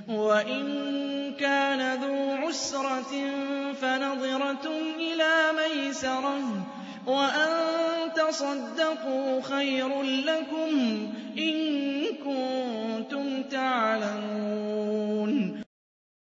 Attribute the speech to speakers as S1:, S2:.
S1: وَإِن كَانَ ذُو عُسْرَةٍ فَنَظِرَةٌ إِلَىٰ مَيْسَرَةٍ ۚ وَأَن تَصَدَّقُوا خَيْرٌ لَّكُمْ ۖ إِن